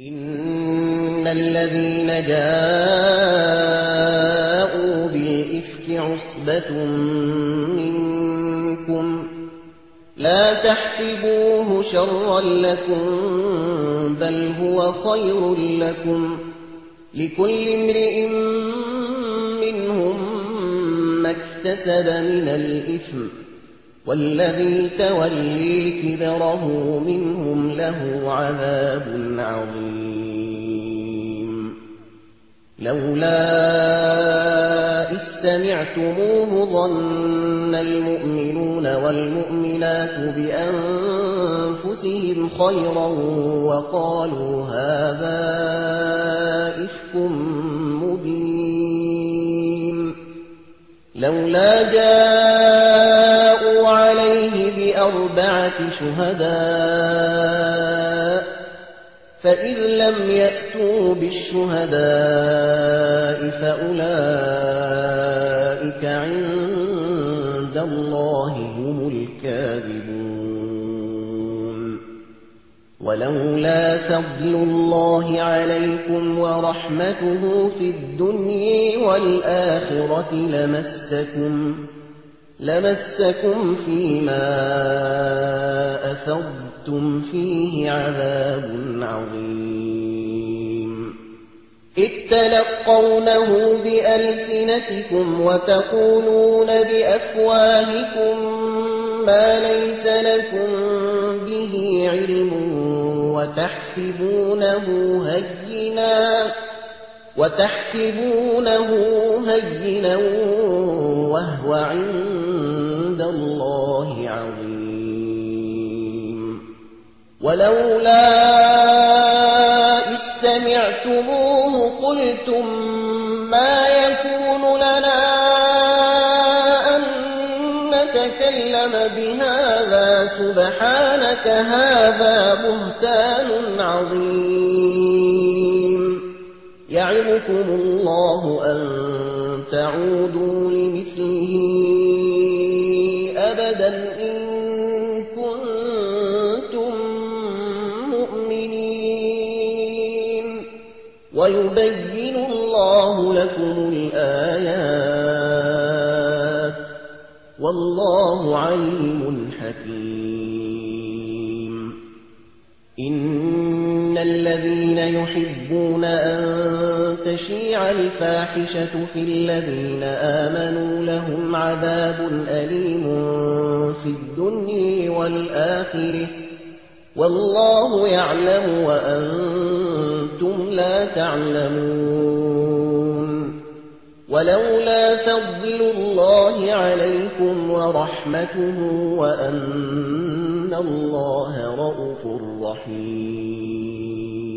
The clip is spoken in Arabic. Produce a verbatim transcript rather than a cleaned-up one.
إن الذين جاءوا بالإفك عصبة منكم لا تحسبوه شرا لكم بل هو خير لكم لكل امرئ منهم ما اكتسب من الإثم والذي تولي كبره منهم له عذاب عظيم لولا إذ سمعتموه ظن المؤمنون والمؤمنات بأنفسهم خيرا وقالوا هذا إفك مبين لولا جاءوا عليه بأربعة شهداء فإذ لم يأتوا بالشهداء فأولئك عند الله هم الكاذبون ولولا فضل الله عليكم ورحمته في الدنيا والآخرة لمسكم لمسكم فيما أفضتم فيه عذاب عظيم إذ تلقونه بألسنتكم وتقولون بأفواهكم ما ليس لكم به علم وتحسبونه هينا وتحسبونه هينا وهو عند الله عظيم ولولا إذ سمعتموه قلتم ما يكون لنا أن نتكلم بهذا سبحانك هذا بهتان عظيم يعظكم الله أن تعودوا لمثله أبدا إن كنتم مؤمنين ويبين الله لكم الآيات والله عليم حكيم إن الذين يحبون أن تشيع الفاحشة في الذين آمنوا لهم عذاب أليم في الدنيا والآخرة والله يعلم وأنتم لا تعلمون ولولا فضل الله عليكم ورحمته وأن الله رءوف رحيم